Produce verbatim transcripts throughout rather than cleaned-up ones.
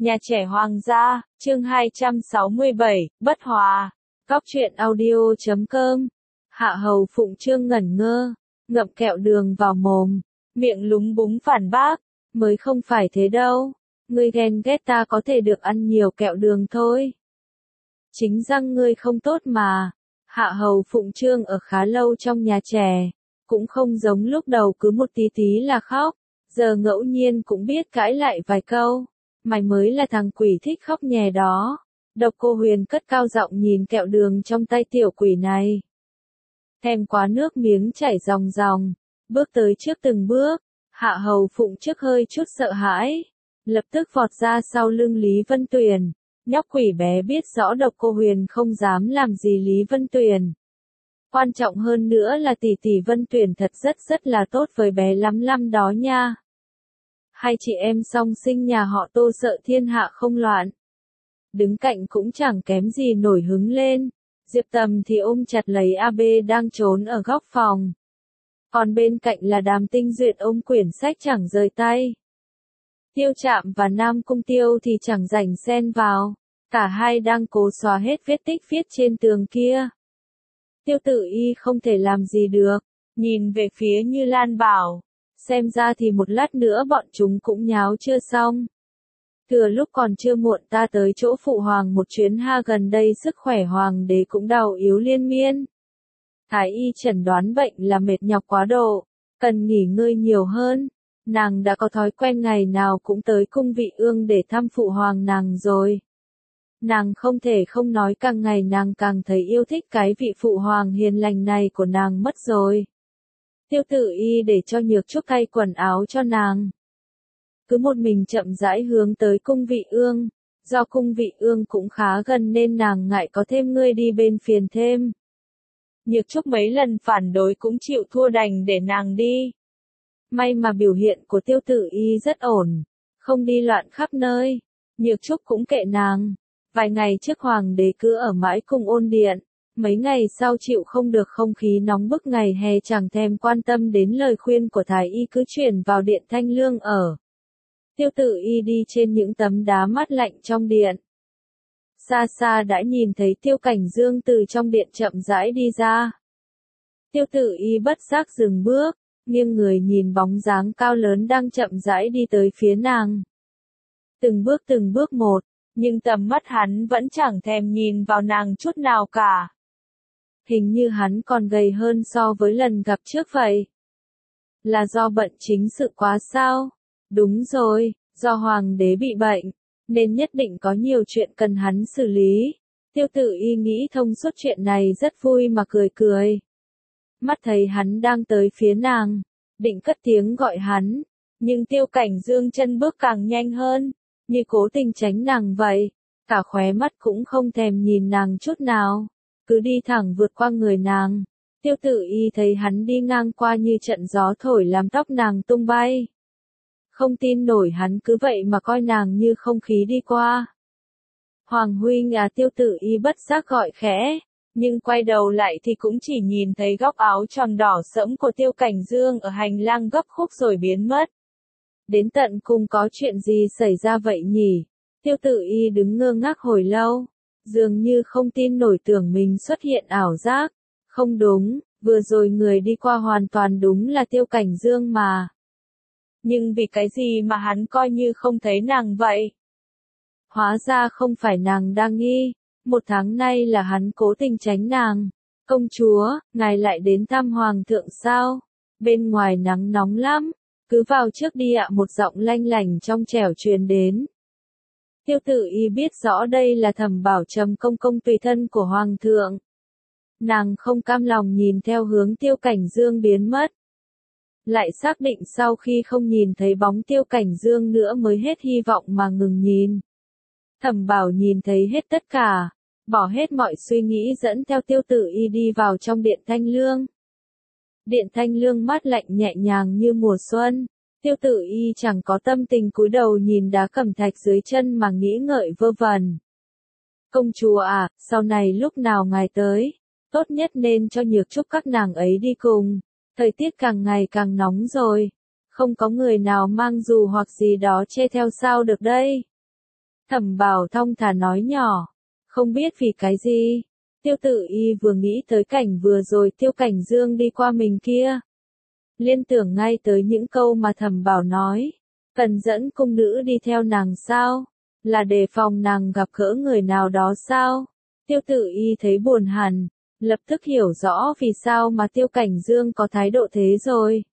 Nhà trẻ Hoàng gia, chương hai trăm sáu mươi bảy, Bất Hòa. Góc truyện audio chấm com. Hạ hầu phụng trương ngẩn ngơ, ngậm kẹo đường vào mồm, miệng lúng búng phản bác, mới không phải thế đâu, ngươi ghen ghét ta có thể được ăn nhiều kẹo đường thôi. Chính răng ngươi không tốt mà. Hạ hầu phụng trương ở khá lâu trong nhà trẻ, cũng không giống lúc đầu cứ một tí tí là khóc, giờ ngẫu nhiên cũng biết cãi lại vài câu. Mày mới là thằng quỷ thích khóc nhè đó. Độc Cô Huyền cất cao giọng nhìn kẹo đường trong tay tiểu quỷ này. Thèm quá nước miếng chảy ròng ròng, bước tới trước từng bước, Hạ hầu phụng trước hơi chút sợ hãi, lập tức vọt ra sau lưng Lý Vân Tuyền. Nhóc quỷ bé biết rõ Độc Cô Huyền không dám làm gì Lý Vân Tuyền. Quan trọng hơn nữa là tỷ tỷ Vân Tuyền thật rất rất là tốt với bé lắm lắm đó nha. Hai chị em song sinh nhà họ Tô sợ thiên hạ không loạn. Đứng cạnh cũng chẳng kém gì nổi hứng lên. Diệp Tầm thì ôm chặt lấy a bê đang trốn ở góc phòng. Còn bên cạnh là Đàm Tinh Duyệt ôm quyển sách chẳng rời tay. Tiêu Trạm và Nam Cung Tiêu thì chẳng rảnh xen vào. Cả hai đang cố xóa hết vết tích viết trên tường kia. Tiêu Tự Y không thể làm gì được. Nhìn về phía Như Lan bảo. Xem ra thì một lát nữa bọn chúng cũng nháo chưa xong. Thừa lúc còn chưa muộn ta tới chỗ phụ hoàng một chuyến ha, gần đây sức khỏe hoàng đế cũng đau yếu liên miên. Thái y chẩn đoán bệnh là mệt nhọc quá độ, cần nghỉ ngơi nhiều hơn. Nàng đã có thói quen ngày nào cũng tới cung Vị Ương để thăm phụ hoàng nàng rồi. Nàng không thể không nói càng ngày nàng càng thấy yêu thích cái vị phụ hoàng hiền lành này của nàng mất rồi. Tiêu Tự Y để cho Nhược Trúc thay quần áo cho nàng. Cứ một mình chậm rãi hướng tới cung Vị Ương, do cung Vị Ương cũng khá gần nên nàng ngại có thêm người đi bên phiền thêm. Nhược Trúc mấy lần phản đối cũng chịu thua đành để nàng đi. May mà biểu hiện của Tiêu Tự Y rất ổn, không đi loạn khắp nơi. Nhược Trúc cũng kệ nàng. Vài ngày trước hoàng đế cứ ở mãi cung Ôn Điện. Mấy ngày sau chịu không được không khí nóng bức ngày hè chẳng thèm quan tâm đến lời khuyên của Thái y cứ chuyển vào điện Thanh Lương ở. Tiêu Tự Y đi trên những tấm đá mát lạnh trong điện. Xa xa đã nhìn thấy Tiêu Cảnh Dương từ trong điện chậm rãi đi ra. Tiêu Tự Y bất giác dừng bước, nghiêng người nhìn bóng dáng cao lớn đang chậm rãi đi tới phía nàng. Từng bước từng bước một, nhưng tầm mắt hắn vẫn chẳng thèm nhìn vào nàng chút nào cả. Hình như hắn còn gầy hơn so với lần gặp trước vậy. Là do bận chính sự quá sao? Đúng rồi, do hoàng đế bị bệnh, nên nhất định có nhiều chuyện cần hắn xử lý. Tiêu Tự Y nghĩ thông suốt chuyện này rất vui mà cười cười. Mắt thấy hắn đang tới phía nàng, định cất tiếng gọi hắn, nhưng Tiêu Cảnh Dương chân bước càng nhanh hơn, như cố tình tránh nàng vậy, cả khóe mắt cũng không thèm nhìn nàng chút nào. Cứ đi thẳng vượt qua người nàng. Tiêu Tự Y thấy hắn đi ngang qua như trận gió thổi làm tóc nàng tung bay. Không tin nổi hắn cứ vậy mà coi nàng như không khí đi qua. Hoàng huynh à, Tiêu Tự Y bất giác gọi khẽ, nhưng quay đầu lại thì cũng chỉ nhìn thấy góc áo tròn đỏ sẫm của Tiêu Cảnh Dương ở hành lang gấp khúc rồi biến mất. Đến tận cùng có chuyện gì xảy ra vậy nhỉ? Tiêu Tự Y đứng ngơ ngác hồi lâu. Dường như không tin nổi tưởng mình xuất hiện ảo giác. Không đúng, vừa rồi người đi qua hoàn toàn đúng là Tiêu Cảnh Dương mà. Nhưng vì cái gì mà hắn coi như không thấy nàng vậy? Hóa ra không phải nàng đang nghi, một tháng nay là hắn cố tình tránh nàng. Công chúa, ngài lại đến thăm hoàng thượng sao? Bên ngoài nắng nóng lắm, cứ vào trước đi ạ, một giọng lanh lảnh trong trẻo truyền đến. Tiêu Tự Y biết rõ đây là Thẩm Bảo Trầm công công tùy thân của hoàng thượng. Nàng không cam lòng nhìn theo hướng Tiêu Cảnh Dương biến mất. Lại xác định sau khi không nhìn thấy bóng Tiêu Cảnh Dương nữa mới hết hy vọng mà ngừng nhìn. Thẩm Bảo nhìn thấy hết tất cả, bỏ hết mọi suy nghĩ dẫn theo Tiêu Tự Y đi vào trong điện Thanh Lương. Điện Thanh Lương mát lạnh nhẹ nhàng như mùa xuân. Tiêu Tự Y chẳng có tâm tình cúi đầu nhìn đá cẩm thạch dưới chân mà nghĩ ngợi vơ vẩn. Công chúa à, sau này lúc nào ngài tới, tốt nhất nên cho Nhược Trúc các nàng ấy đi cùng. Thời tiết càng ngày càng nóng rồi, không có người nào mang dù hoặc gì đó che theo sao được đây. Thẩm Bảo thong thả nói nhỏ. Không biết vì cái gì. Tiêu Tự Y vừa nghĩ tới cảnh vừa rồi Tiêu Cảnh Dương đi qua mình kia. Liên tưởng ngay tới những câu mà Thẩm Bảo nói. Cần dẫn cung nữ đi theo nàng sao? Là đề phòng nàng gặp gỡ người nào đó sao? Tiêu Tự Y thấy buồn hẳn, lập tức hiểu rõ vì sao mà Tiêu Cảnh Dương có thái độ thế rồi.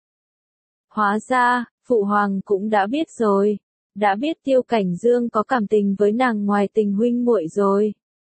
Hóa ra, Phụ Hoàng cũng đã biết rồi, đã biết Tiêu Cảnh Dương có cảm tình với nàng ngoài tình huynh muội rồi.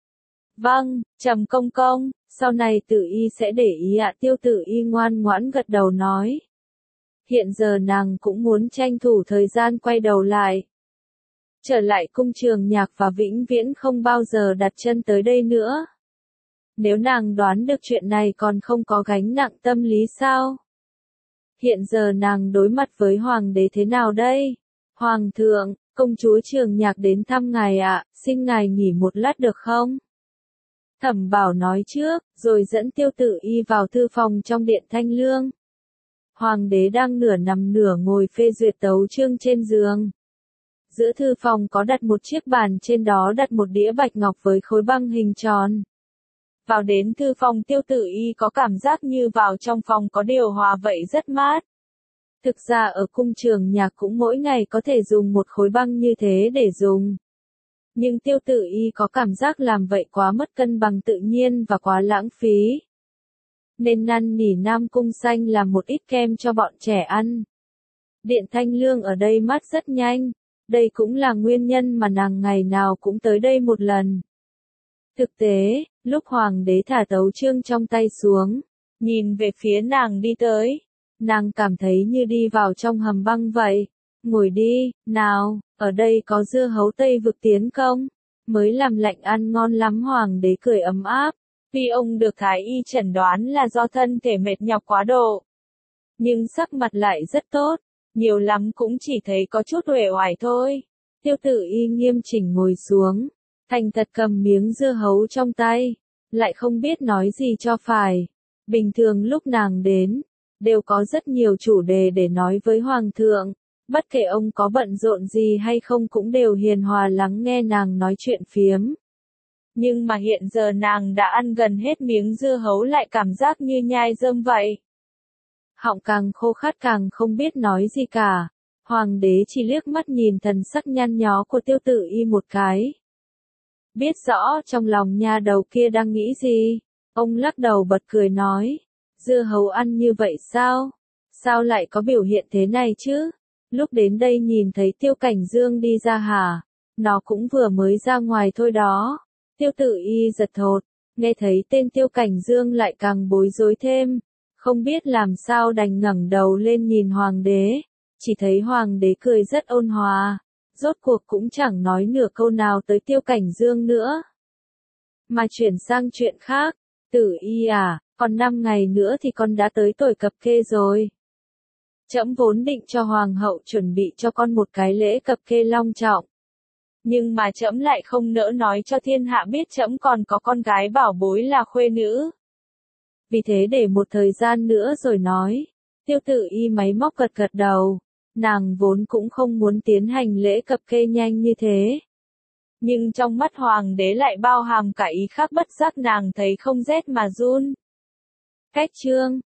Vâng, Trầm công công, sau này Tự Y sẽ để ý ạ. Tiêu Tự Y ngoan ngoãn gật đầu nói. Hiện giờ nàng cũng muốn tranh thủ thời gian quay đầu lại. Trở lại cung Trường Nhạc và vĩnh viễn không bao giờ đặt chân tới đây nữa. Nếu nàng đoán được chuyện này còn không có gánh nặng tâm lý sao? Hiện giờ nàng đối mặt với Hoàng đế thế nào đây? Hoàng thượng, công chúa Trường Nhạc đến thăm ngài ạ, xin ngài nghỉ một lát được không? Thẩm Bảo nói trước, rồi dẫn Tiêu Tự Y vào thư phòng trong điện Thanh Lương. Hoàng đế đang nửa nằm nửa ngồi phê duyệt tấu chương trên giường. Giữa thư phòng có đặt một chiếc bàn, trên đó đặt một đĩa bạch ngọc với khối băng hình tròn. Vào đến thư phòng Tiêu Tự Y có cảm giác như vào trong phòng có điều hòa vậy, rất mát. Thực ra ở cung Trường Nhạc cũng mỗi ngày có thể dùng một khối băng như thế để dùng. Nhưng Tiêu Tự Y có cảm giác làm vậy quá mất cân bằng tự nhiên và quá lãng phí. Nên năn nỉ Nam Cung Xanh làm một ít kem cho bọn trẻ ăn. Điện Thanh Lương ở đây mát rất nhanh. Đây cũng là nguyên nhân mà nàng ngày nào cũng tới đây một lần. Thực tế, lúc Hoàng đế thả tấu chương trong tay xuống, nhìn về phía nàng đi tới, nàng cảm thấy như đi vào trong hầm băng vậy. Ngồi đi, nào, ở đây có dưa hấu Tây Vực tiến công, mới làm lạnh ăn ngon lắm. Hoàng đế cười ấm áp, vì ông được thái y chẩn đoán là do thân thể mệt nhọc quá độ. Nhưng sắc mặt lại rất tốt, nhiều lắm cũng chỉ thấy có chút uể oải thôi. Tiêu Tự Y nghiêm chỉnh ngồi xuống, thành thật cầm miếng dưa hấu trong tay, lại không biết nói gì cho phải. Bình thường lúc nàng đến, đều có rất nhiều chủ đề để nói với Hoàng thượng, bất kể ông có bận rộn gì hay không cũng đều hiền hòa lắng nghe nàng nói chuyện phiếm. Nhưng mà hiện giờ nàng đã ăn gần hết miếng dưa hấu lại cảm giác như nhai rơm vậy. Họng càng khô khát càng không biết nói gì cả. Hoàng đế chỉ liếc mắt nhìn thần sắc nhăn nhó của Tiêu Tự Y một cái. Biết rõ trong lòng nha đầu kia đang nghĩ gì. Ông lắc đầu bật cười nói. Dưa hấu ăn như vậy sao? Sao lại có biểu hiện thế này chứ? Lúc đến đây nhìn thấy Tiêu Cảnh Dương đi ra hả? Nó cũng vừa mới ra ngoài thôi đó. Tiêu Tự Y giật thột. Nghe thấy tên Tiêu Cảnh Dương lại càng bối rối thêm. Không biết làm sao đành ngẩng đầu lên nhìn Hoàng đế. Chỉ thấy Hoàng đế cười rất ôn hòa. Rốt cuộc cũng chẳng nói nửa câu nào tới Tiêu Cảnh Dương nữa. Mà chuyển sang chuyện khác. Tự Y à, còn năm ngày nữa thì con đã tới tuổi cập kê rồi. Trẫm vốn định cho Hoàng hậu chuẩn bị cho con một cái lễ cập kê long trọng. Nhưng mà trẫm lại không nỡ nói cho thiên hạ biết trẫm còn có con gái bảo bối là khuê nữ. Vì thế để một thời gian nữa rồi nói. Tiêu Tự Y máy móc gật gật đầu. Nàng vốn cũng không muốn tiến hành lễ cập kê nhanh như thế. Nhưng trong mắt Hoàng đế lại bao hàm cả ý khác, bất giác nàng thấy không rét mà run. Cách chương